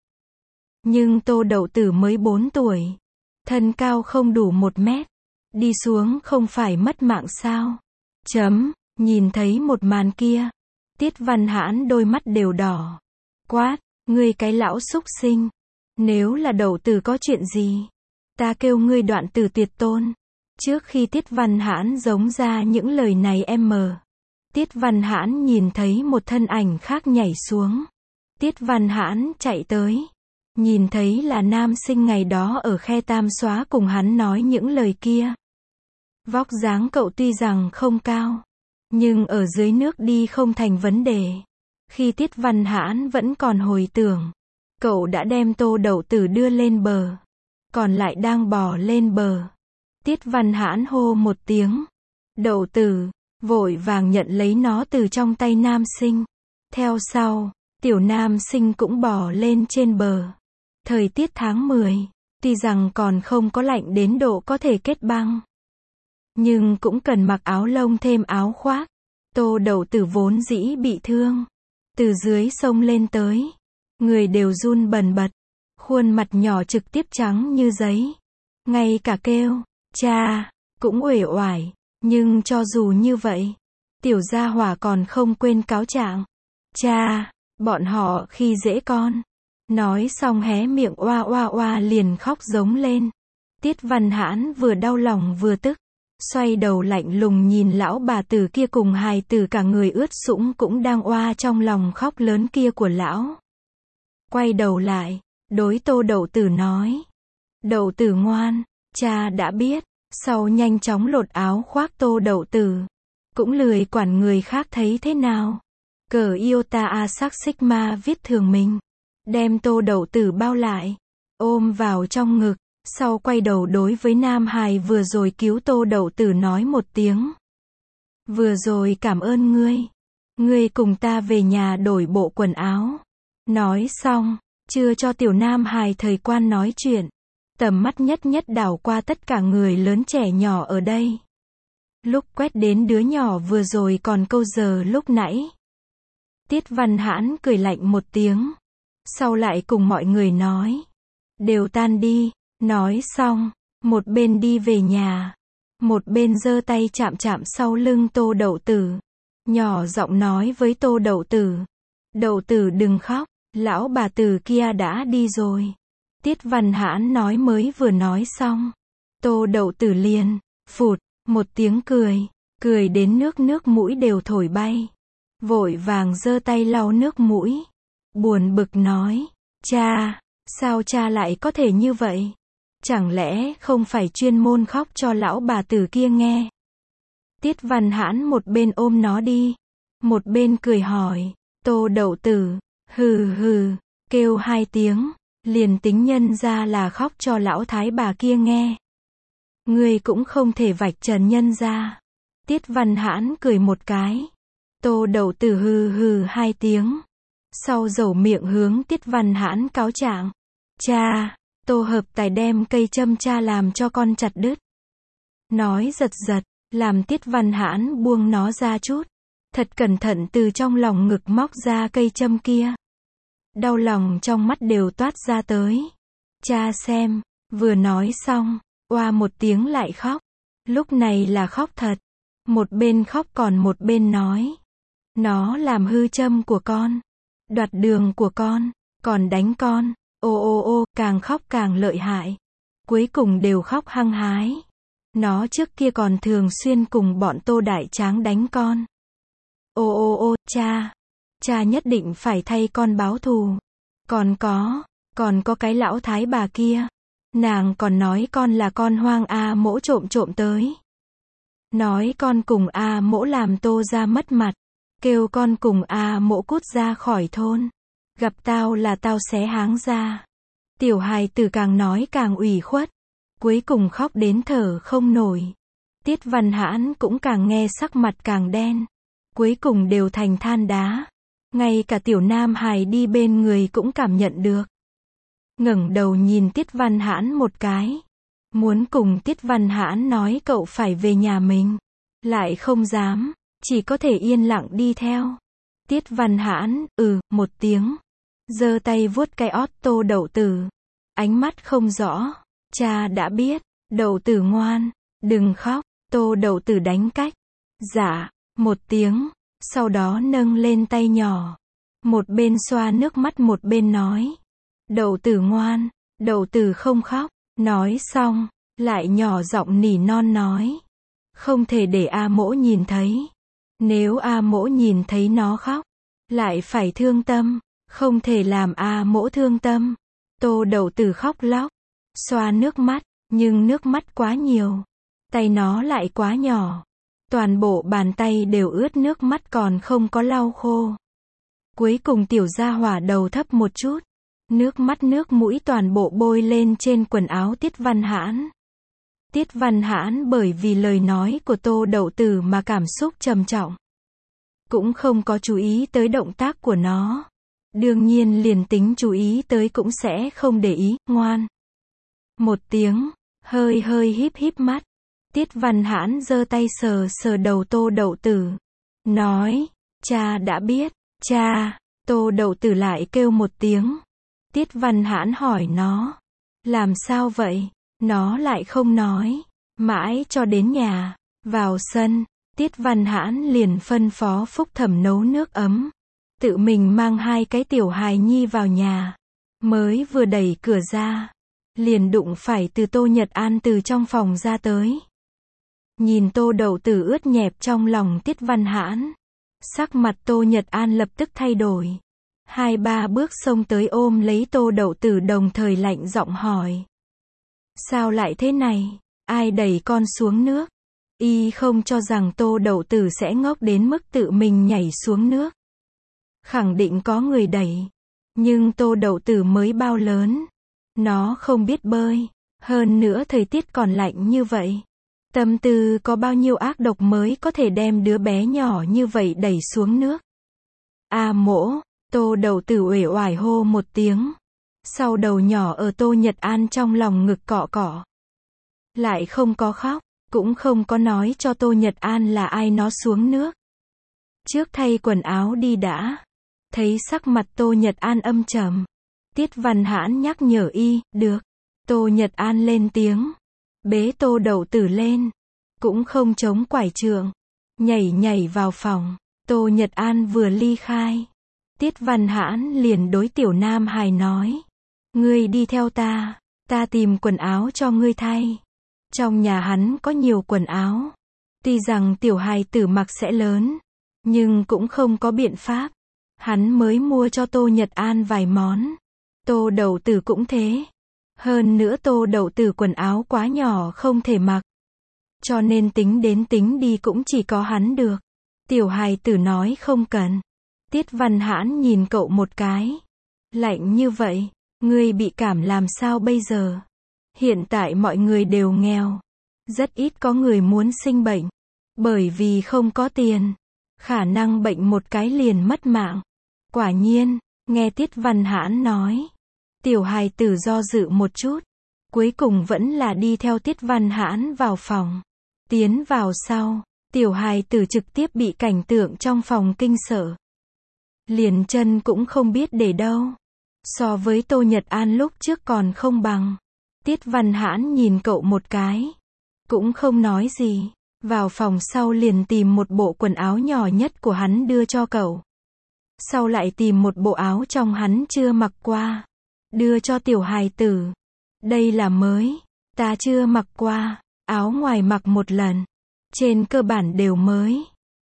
Nhưng Tô Đậu Tử mới bốn tuổi, thân cao không đủ một mét, đi xuống không phải mất mạng sao? Chấm, nhìn thấy một màn kia, Tiết Văn Hãn đôi mắt đều đỏ. Quát, ngươi cái lão súc sinh, nếu là Đậu Tử có chuyện gì, ta kêu ngươi đoạn tử tuyệt tôn. Trước khi Tiết Văn Hãn giống ra những lời này em mờ, Tiết Văn Hãn nhìn thấy một thân ảnh khác nhảy xuống. Tiết Văn Hãn chạy tới, nhìn thấy là nam sinh ngày đó ở khe Tam Xóa cùng hắn nói những lời kia. Vóc dáng cậu tuy rằng không cao, nhưng ở dưới nước đi không thành vấn đề. Khi Tiết Văn Hãn vẫn còn hồi tưởng, cậu đã đem Tô Đậu Tử đưa lên bờ, còn lại đang bò lên bờ. Tiết Văn Hãn hô một tiếng, Đậu Tử, vội vàng nhận lấy nó từ trong tay nam sinh. Theo sau, tiểu nam sinh cũng bò lên trên bờ. Thời tiết tháng mười, tuy rằng còn không có lạnh đến độ có thể kết băng, nhưng cũng cần mặc áo lông thêm áo khoác. Tô Đậu Tử vốn dĩ bị thương, từ dưới sông lên tới, người đều run bần bật, khuôn mặt nhỏ trực tiếp trắng như giấy. Ngay cả kêu, cha, cũng uể oải, nhưng cho dù như vậy, tiểu gia hỏa còn không quên cáo trạng. Cha, bọn họ khi dễ con. Nói xong hé miệng oa oa oa liền khóc giống lên. Tiết Văn Hãn vừa đau lòng vừa tức, xoay đầu lạnh lùng nhìn lão bà tử kia cùng hài tử cả người ướt sũng cũng đang oa trong lòng khóc lớn kia của lão. Quay đầu lại, đối Tô Đậu Tử nói. Đậu Tử ngoan, cha đã biết. Sau nhanh chóng lột áo khoác Tô Đậu Tử, cũng lười quản người khác thấy thế nào. Cờ Iota A sắc Sigma viết thường mình, đem Tô Đậu Tử bao lại, ôm vào trong ngực, sau quay đầu đối với nam hài vừa rồi cứu Tô Đậu Tử nói một tiếng. Vừa rồi cảm ơn ngươi, ngươi cùng ta về nhà đổi bộ quần áo. Nói xong, chưa cho tiểu nam hài thời quan nói chuyện, tầm mắt nhất nhất đảo qua tất cả người lớn trẻ nhỏ ở đây. Lúc quét đến đứa nhỏ vừa rồi còn câu giờ lúc nãy. Tiết Văn Hãn cười lạnh một tiếng, sau lại cùng mọi người nói, đều tan đi. Nói xong, một bên đi về nhà, một bên giơ tay chạm chạm sau lưng Tô Đậu Tử, nhỏ giọng nói với Tô Đậu Tử, Đậu Tử đừng khóc, lão bà tử kia đã đi rồi. Tiết Văn Hãn nói mới vừa nói xong, Tô Đậu Tử liền, phụt, một tiếng cười, cười đến nước nước mũi đều thổi bay. Vội vàng giơ tay lau nước mũi, buồn bực nói, cha, sao cha lại có thể như vậy? Chẳng lẽ không phải chuyên môn khóc cho lão bà tử kia nghe? Tiết Văn Hãn một bên ôm nó đi, một bên cười hỏi, Tô Đậu Tử, hừ hừ, kêu hai tiếng, liền tính nhân ra là khóc cho lão thái bà kia nghe. Ngươi cũng không thể vạch trần nhân ra. Tiết Văn Hãn cười một cái. Tô Đậu Tử hừ hừ hai tiếng, sau dầu miệng hướng Tiết Văn Hãn cáo trạng. Cha, Tô Hợp Tài đem cây châm cha làm cho con chặt đứt. Nói giật giật, làm Tiết Văn Hãn buông nó ra chút. Thật cẩn thận từ trong lòng ngực móc ra cây châm kia. Đau lòng trong mắt đều toát ra tới. Cha xem, vừa nói xong, oa một tiếng lại khóc. Lúc này là khóc thật. Một bên khóc còn một bên nói. Nó làm hư châm của con. Đoạt đường của con. Còn đánh con. Ô ô ô, càng khóc càng lợi hại. Cuối cùng đều khóc hăng hái. Nó trước kia còn thường xuyên cùng bọn Tô Đại Tráng đánh con. Ô ô ô, cha. Cha nhất định phải thay con báo thù. Còn có, còn có cái lão thái bà kia. Nàng còn nói con là con hoang A Mỗ trộm trộm tới. Nói con cùng A Mỗ làm Tô ra mất mặt. Kêu con cùng A Mỗ cút ra khỏi thôn. Gặp tao là tao xé háng ra. Tiểu hài tử càng nói càng ủy khuất. Cuối cùng khóc đến thở không nổi. Tiết Văn Hãn cũng càng nghe sắc mặt càng đen. Cuối cùng đều thành than đá. Ngay cả tiểu nam hài đi bên người cũng cảm nhận được. Ngẩng đầu nhìn Tiết Văn Hãn một cái. Muốn cùng Tiết Văn Hãn nói cậu phải về nhà mình. Lại không dám. Chỉ có thể yên lặng đi theo. Tiết Văn Hãn, ừ, một tiếng. Giơ tay vuốt cái ót Tô Đậu Tử. Ánh mắt không rõ. Cha đã biết. Đậu Tử ngoan. Đừng khóc. Tô Đậu Tử đánh cách. Dạ. Một tiếng. Sau đó nâng lên tay nhỏ. Một bên xoa nước mắt một bên nói. Đậu Tử ngoan. Đậu Tử không khóc. Nói xong. Lại nhỏ giọng nỉ non nói. Không thể để A Mỗ nhìn thấy. Nếu A Mỗ nhìn thấy nó khóc. Lại phải thương tâm. Không thể làm A Mỗ thương tâm. Tô Đậu Tử khóc lóc. Xoa nước mắt. Nhưng nước mắt quá nhiều. Tay nó lại quá nhỏ. Toàn bộ bàn tay đều ướt nước mắt còn không có lau khô. Cuối cùng tiểu gia hỏa đầu thấp một chút. Nước mắt nước mũi toàn bộ bôi lên trên quần áo Tiết Văn Hãn. Tiết Văn Hãn bởi vì lời nói của Tô Đậu Tử mà cảm xúc trầm trọng. Cũng không có chú ý tới động tác của nó. Đương nhiên liền tính chú ý tới cũng sẽ không để ý, ngoan. Một tiếng, hơi hơi híp híp mắt. Tiết Văn Hãn giơ tay sờ sờ đầu Tô Đậu Tử. Nói, cha đã biết, cha. Tô Đậu Tử lại kêu một tiếng. Tiết Văn Hãn hỏi nó. Làm sao vậy? Nó lại không nói. Mãi cho đến nhà. Vào sân. Tiết Văn Hãn liền phân phó Phúc Thẩm nấu nước ấm. Tự mình mang hai cái tiểu hài nhi vào nhà. Mới vừa đẩy cửa ra. Liền đụng phải từ Tô Nhật An từ trong phòng ra tới. Nhìn Tô Đậu Tử ướt nhẹp trong lòng Tiết Văn Hãn. Sắc mặt Tô Nhật An lập tức thay đổi. Hai ba bước xông tới ôm lấy Tô Đậu Tử đồng thời lạnh giọng hỏi. Sao lại thế này? Ai đẩy con xuống nước? Y không cho rằng Tô Đậu Tử sẽ ngốc đến mức tự mình nhảy xuống nước. Khẳng định có người đẩy. Nhưng Tô Đậu Tử mới bao lớn. Nó không biết bơi. Hơn nữa thời tiết còn lạnh như vậy. Tâm tư có bao nhiêu ác độc mới có thể đem đứa bé nhỏ như vậy đẩy xuống nước. A Mỗ. Tô Đậu Tử uể oải hô một tiếng. Sau đầu nhỏ ở Tô Nhật An trong lòng ngực cọ cọ. Lại không có khóc. Cũng không có nói cho Tô Nhật An là ai nó xuống nước. Trước thay quần áo đi đã. Thấy sắc mặt Tô Nhật An âm trầm. Tiết Văn Hãn nhắc nhở y, được. Tô Nhật An lên tiếng. Bế Tô Đậu Tử lên. Cũng không chống quải trượng. Nhảy nhảy vào phòng. Tô Nhật An vừa ly khai. Tiết Văn Hãn liền đối tiểu nam hài nói. Ngươi đi theo ta. Ta tìm quần áo cho ngươi thay. Trong nhà hắn có nhiều quần áo. Tuy rằng tiểu hài tử mặc sẽ lớn. Nhưng cũng không có biện pháp. Hắn mới mua cho Tô Nhật An vài món. Tô Đậu Tử cũng thế. Hơn nữa Tô Đậu Tử quần áo quá nhỏ không thể mặc. Cho nên tính đến tính đi cũng chỉ có hắn được. Tiểu hài tử nói không cần. Tiết Văn Hãn nhìn cậu một cái. Lạnh như vậy. Ngươi bị cảm làm sao bây giờ? Hiện tại mọi người đều nghèo. Rất ít có người muốn sinh bệnh. Bởi vì không có tiền. Khả năng bệnh một cái liền mất mạng. Quả nhiên, nghe Tiết Văn Hãn nói. Tiểu hài tử do dự một chút. Cuối cùng vẫn là đi theo Tiết Văn Hãn vào phòng. Tiến vào sau. Tiểu hài tử trực tiếp bị cảnh tượng trong phòng kinh sợ. Liền chân cũng không biết để đâu. So với Tô Nhật An lúc trước còn không bằng. Tiết Văn Hãn nhìn cậu một cái. Cũng không nói gì. Vào phòng sau liền tìm một bộ quần áo nhỏ nhất của hắn đưa cho cậu. Sau lại tìm một bộ áo trong hắn chưa mặc qua. Đưa cho tiểu hài tử. Đây là mới. Ta chưa mặc qua. Áo ngoài mặc một lần. Trên cơ bản đều mới.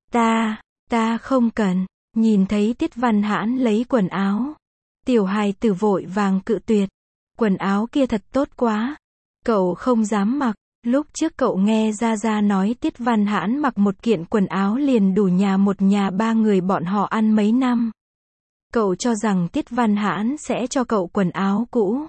Ta, ta không cần. Nhìn thấy Tiết Văn Hãn lấy quần áo. Tiểu hài tử vội vàng cự tuyệt. Quần áo kia thật tốt quá. Cậu không dám mặc. Lúc trước cậu nghe Gia Gia nói Tiết Văn Hãn mặc một kiện quần áo liền đủ nhà một nhà ba người bọn họ ăn mấy năm. Cậu cho rằng Tiết Văn Hãn sẽ cho cậu quần áo cũ.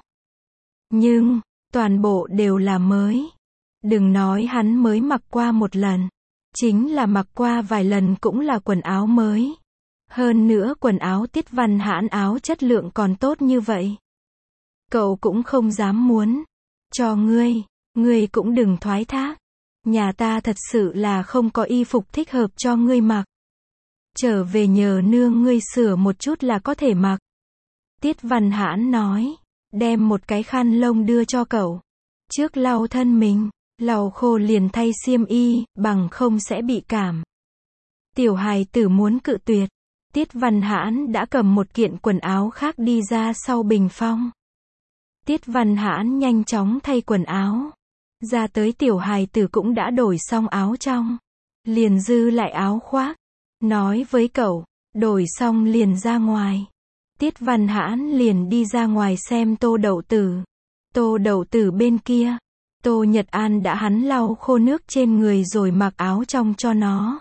Nhưng, toàn bộ đều là mới. Đừng nói hắn mới mặc qua một lần. Chính là mặc qua vài lần cũng là quần áo mới. Hơn nữa quần áo Tiết Văn Hãn áo chất lượng còn tốt như vậy. Cậu cũng không dám muốn. Cho ngươi, ngươi cũng đừng thoái thác. Nhà ta thật sự là không có y phục thích hợp cho ngươi mặc. Trở về nhờ nương ngươi sửa một chút là có thể mặc. Tiết Văn Hãn nói. Đem một cái khăn lông đưa cho cậu. Trước lau thân mình. Lau khô liền thay xiêm y, bằng không sẽ bị cảm. Tiểu hài tử muốn cự tuyệt. Tiết Văn Hãn đã cầm một kiện quần áo khác đi ra sau bình phong. Tiết Văn Hãn nhanh chóng thay quần áo. Ra tới tiểu hài tử cũng đã đổi xong áo trong. Liền dư lại áo khoác. Nói với cậu, đổi xong liền ra ngoài. Tiết Văn Hãn liền đi ra ngoài xem Tô Đậu Tử. Tô Đậu Tử bên kia. Tô Nhật An đã hắn lau khô nước trên người rồi mặc áo trong cho nó.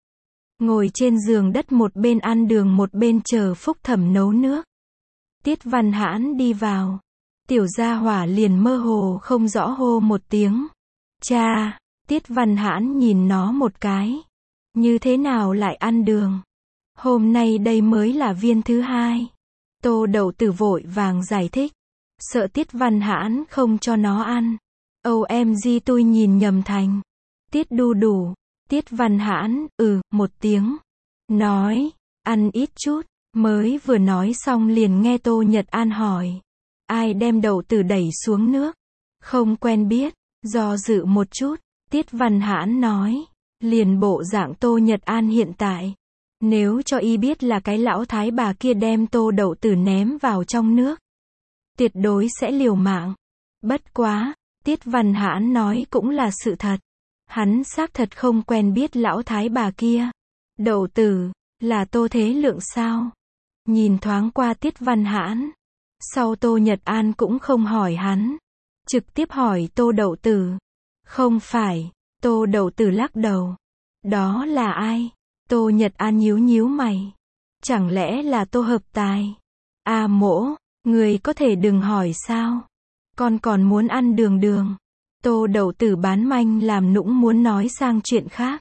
Ngồi trên giường đất một bên ăn đường một bên chờ Phúc Thẩm nấu nước. Tiết Văn Hãn đi vào. Tiểu gia hỏa liền mơ hồ không rõ hô một tiếng. Cha, Tiết Văn Hãn nhìn nó một cái. Như thế nào lại ăn đường? Hôm nay đây mới là viên thứ hai. Tô Đậu Tử vội vàng giải thích. Sợ Tiết Văn Hãn không cho nó ăn. ô em giê tôi nhìn nhầm thành. Tiết Đu Đủ. Tiết Văn Hãn, ừ, một tiếng. Nói, ăn ít chút. Mới vừa nói xong liền nghe Tô Nhật An hỏi. Ai đem Đậu Tử đẩy xuống nước? Không quen biết. Do dự một chút. Tiết Văn Hãn nói. Liền bộ dạng Tô Nhật An hiện tại. Nếu cho y biết là cái lão thái bà kia đem Tô Đậu Tử ném vào trong nước. Tuyệt đối sẽ liều mạng. Bất quá, Tiết Văn Hãn nói cũng là sự thật. Hắn xác thật không quen biết lão thái bà kia. Đậu Tử, là Tô Thế Lượng sao? Nhìn thoáng qua Tiết Văn Hãn. Sau Tô Nhật An cũng không hỏi hắn. Trực tiếp hỏi Tô Đậu Tử. Không phải. Tô Đậu Tử lắc đầu. Đó là ai? Tô Nhật An nhíu nhíu mày. Chẳng lẽ là Tô Hợp Tài? À mỗ, người có thể đừng hỏi sao? Con còn muốn ăn đường đường. Tô Đậu Tử bán manh làm nũng muốn nói sang chuyện khác.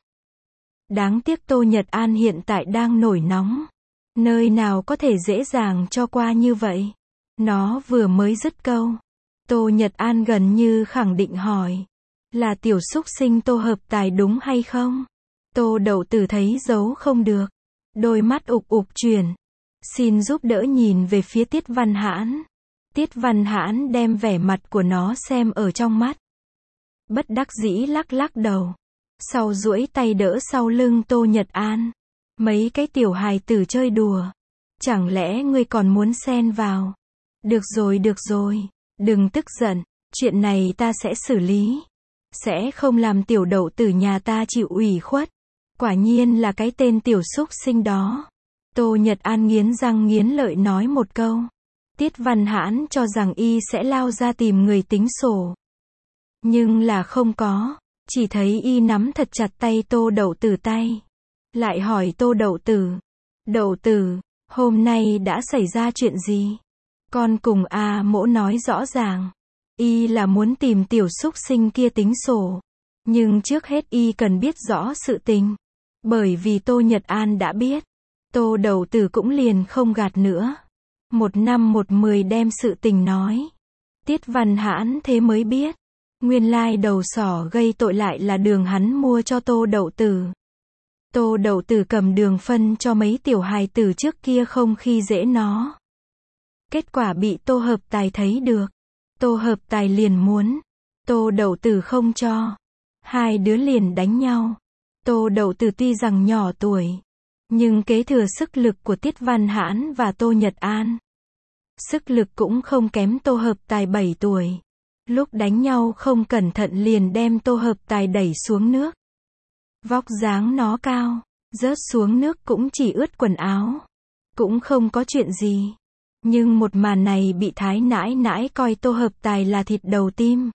Đáng tiếc Tô Nhật An hiện tại đang nổi nóng. Nơi nào có thể dễ dàng cho qua như vậy? Nó vừa mới dứt câu. Tô Nhật An gần như khẳng định hỏi. Là tiểu súc sinh Tô Hợp Tài đúng hay không? Tô Đậu Tử thấy giấu không được. Đôi mắt ục ục chuyển. Xin giúp đỡ nhìn về phía Tiết Văn Hãn. Tiết Văn Hãn đem vẻ mặt của nó xem ở trong mắt. Bất đắc dĩ lắc lắc đầu. Sau duỗi tay đỡ sau lưng Tô Nhật An. Mấy cái tiểu hài tử chơi đùa. Chẳng lẽ ngươi còn muốn xen vào? Được rồi được rồi. Đừng tức giận. Chuyện này ta sẽ xử lý. Sẽ không làm tiểu Đậu Tử nhà ta chịu ủy khuất. Quả nhiên là cái tên tiểu súc sinh đó. Tô Nhật An nghiến răng nghiến lợi nói một câu. Tiết Văn Hãn cho rằng y sẽ lao ra tìm người tính sổ. Nhưng là không có. Chỉ thấy y nắm thật chặt tay Tô Đậu Tử tay. Lại hỏi Tô Đậu Tử. Đậu Tử, hôm nay đã xảy ra chuyện gì? Con cùng A mỗ nói rõ ràng. Y là muốn tìm tiểu súc sinh kia tính sổ. Nhưng trước hết y cần biết rõ sự tình. Bởi vì Tô Nhật An đã biết. Tô Đậu Tử cũng liền không gạt nữa. Một năm một mười đem sự tình nói. Tiết Văn Hãn thế mới biết. Nguyên lai đầu sỏ gây tội lại là đường hắn mua cho Tô Đậu Tử. Tô Đậu Tử cầm đường phân cho mấy tiểu hài tử trước kia không khi dễ nó. Kết quả bị Tô Hợp Tài thấy được. Tô Hợp Tài liền muốn. Tô Đậu Tử không cho. Hai đứa liền đánh nhau. Tô Đậu Tử tuy rằng nhỏ tuổi, nhưng kế thừa sức lực của Tiết Văn Hãn và Tô Nhật An. Sức lực cũng không kém Tô Hợp Tài bảy tuổi. Lúc đánh nhau không cẩn thận liền đem Tô Hợp Tài đẩy xuống nước. Vóc dáng nó cao, rớt xuống nước cũng chỉ ướt quần áo. Cũng không có chuyện gì. Nhưng một màn này bị Thái nãi nãi coi Tô Hợp Tài là thịt đầu tim.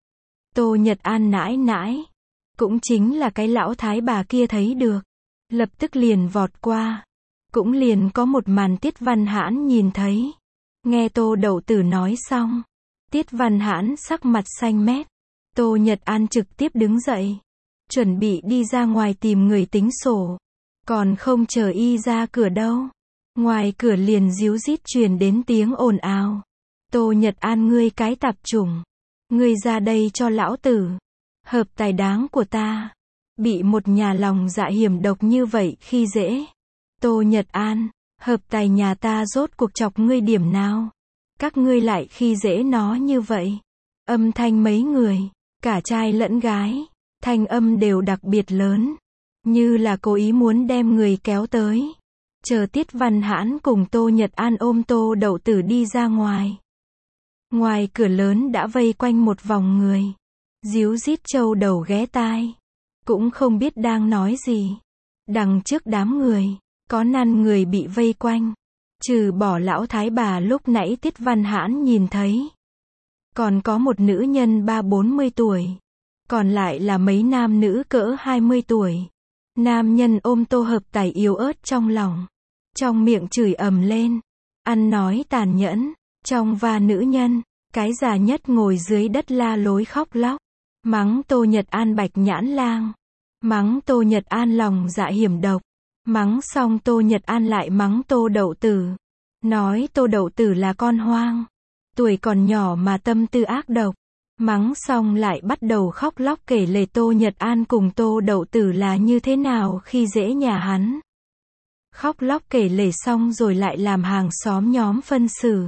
Tô Nhật An nãi nãi, cũng chính là cái lão thái bà kia thấy được. Lập tức liền vọt qua. Cũng liền có một màn Tiết Văn Hãn nhìn thấy. Nghe Tô Đậu Tử nói xong, Tiết Văn Hãn sắc mặt xanh mét. Tô Nhật An trực tiếp đứng dậy, chuẩn bị đi ra ngoài tìm người tính sổ. Còn không chờ y ra cửa đâu, ngoài cửa liền ríu rít truyền đến tiếng ồn ào. Tô Nhật An, ngươi cái tạp chủng, ngươi ra đây cho lão tử. Hợp Tài đáng của ta, bị một nhà lòng dạ hiểm độc như vậy khi dễ. Tô Nhật An, Hợp Tài nhà ta rốt cuộc chọc ngươi điểm nào? Các ngươi lại khi dễ nó như vậy. Âm thanh mấy người, cả trai lẫn gái, thanh âm đều đặc biệt lớn, như là cố ý muốn đem người kéo tới. Chờ Tiết Văn Hãn cùng Tô Nhật An ôm Tô Đậu Tử đi ra ngoài. Ngoài cửa lớn đã vây quanh một vòng người, ríu rít trâu đầu ghé tai, cũng không biết đang nói gì. Đằng trước đám người, có năm người bị vây quanh, trừ bỏ lão thái bà lúc nãy Tiết Văn Hãn nhìn thấy. Còn có một nữ nhân ba bốn mươi tuổi, còn lại là mấy nam nữ cỡ hai mươi tuổi. Nam nhân ôm Tô Hợp Tài yếu ớt trong lòng, trong miệng chửi ầm lên, ăn nói tàn nhẫn. Trong và nữ nhân, cái già nhất ngồi dưới đất la lối khóc lóc, mắng Tô Nhật An bạch nhãn lang, mắng Tô Nhật An lòng dạ hiểm độc. Mắng xong Tô Nhật An lại mắng Tô Đậu Tử, nói Tô Đậu Tử là con hoang, tuổi còn nhỏ mà tâm tư ác độc. Mắng xong lại bắt đầu khóc lóc kể lể Tô Nhật An cùng Tô Đậu Tử là như thế nào khi dễ nhà hắn. Khóc lóc kể lể xong rồi lại làm hàng xóm nhóm phân xử.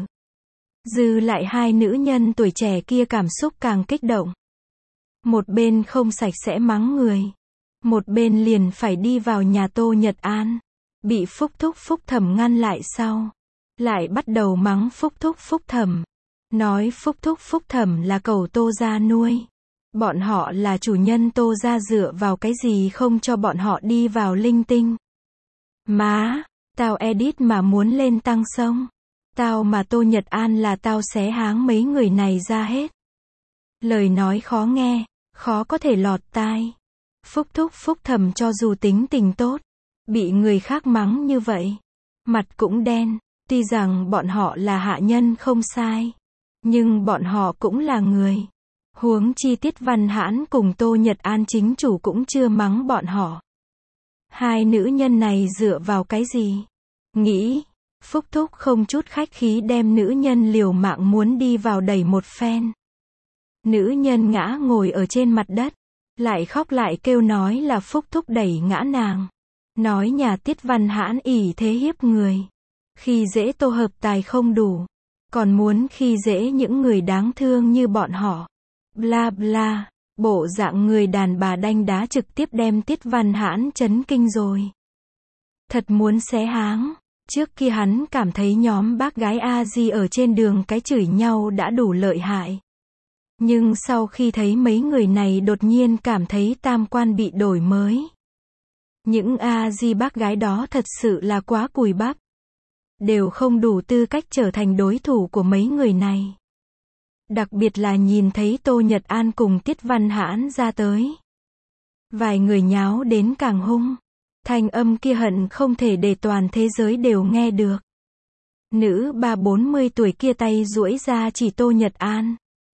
Dư lại hai nữ nhân tuổi trẻ kia cảm xúc càng kích động. Một bên không sạch sẽ mắng người, một bên liền phải đi vào nhà Tô Nhật An. Bị Phúc Thúc Phúc Thẩm ngăn lại sau, lại bắt đầu mắng Phúc Thúc Phúc Thẩm. Nói Phúc Thúc Phúc Thẩm là cẩu Tô gia nuôi. Bọn họ là chủ nhân Tô gia, dựa vào cái gì không cho bọn họ đi vào linh tinh. Má, tao edit mà muốn lên tăng sông. Tao mà Tô Nhật An là tao xé háng mấy người này ra hết. Lời nói khó nghe, khó có thể lọt tai. Phúc Thúc Phúc Thẩm cho dù tính tình tốt, bị người khác mắng như vậy, mặt cũng đen. Tuy rằng bọn họ là hạ nhân không sai, nhưng bọn họ cũng là người. Huống chi Tiết Văn Hãn cùng Tô Nhật An chính chủ cũng chưa mắng bọn họ. Hai nữ nhân này dựa vào cái gì? Nghĩ, Phúc Thúc không chút khách khí đem nữ nhân liều mạng muốn đi vào đẩy một phen. Nữ nhân ngã ngồi ở trên mặt đất, lại khóc lại kêu nói là Phúc Thúc đẩy ngã nàng. Nói nhà Tiết Văn Hãn ỷ thế hiếp người, khi dễ Tô Hợp Tài không đủ, còn muốn khi dễ những người đáng thương như bọn họ. Bla bla, bộ dạng người đàn bà đanh đá trực tiếp đem Tiết Văn Hãn chấn kinh rồi. Thật muốn xé háng. Trước kia hắn cảm thấy nhóm bác gái A Di ở trên đường cái chửi nhau đã đủ lợi hại. Nhưng sau khi thấy mấy người này đột nhiên cảm thấy tam quan bị đổi mới. Những A Di bác gái đó thật sự là quá cùi bắp. Đều không đủ tư cách trở thành đối thủ của mấy người này. Đặc biệt là nhìn thấy Tô Nhật An cùng Tiết Văn Hãn ra tới. Vài người nháo đến càng hung. Thanh âm kia hận không thể để toàn thế giới đều nghe được. Nữ ba bốn mươi tuổi kia tay duỗi ra chỉ Tô Nhật An.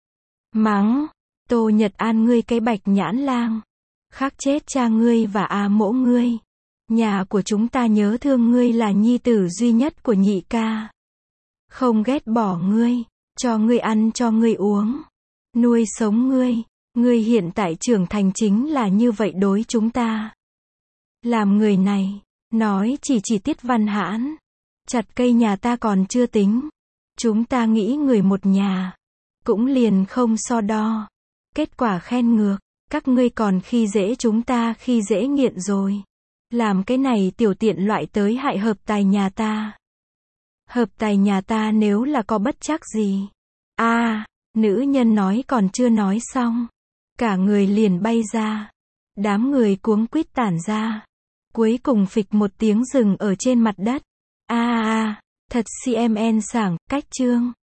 Mắng, Tô Nhật An, ngươi cái bạch nhãn lang. Khắc chết cha ngươi và A mỗ ngươi. Nhà của chúng ta nhớ thương ngươi là nhi tử duy nhất của nhị ca. Không ghét bỏ ngươi, cho ngươi ăn cho ngươi uống, nuôi sống ngươi. Ngươi hiện tại trưởng thành chính là như vậy đối chúng ta. Làm người này, nói chỉ chỉ Tiết Văn Hãn. Chặt cây nhà ta còn chưa tính. Chúng ta nghĩ người một nhà, cũng liền không so đo. Kết quả khen ngược, Các ngươi còn khi dễ chúng ta khi dễ nghiện rồi. Làm cái này tiểu tiện loại tới hại hợp tài nhà ta. Hợp tài nhà ta nếu là có bất trắc gì. A, à, nữ nhân nói còn chưa nói xong. Cả người liền bay ra. Đám người cuống quýt tản ra. Cuối cùng phịch một tiếng dừng ở trên mặt đất. A a, thật xê em en sảng, cách chương.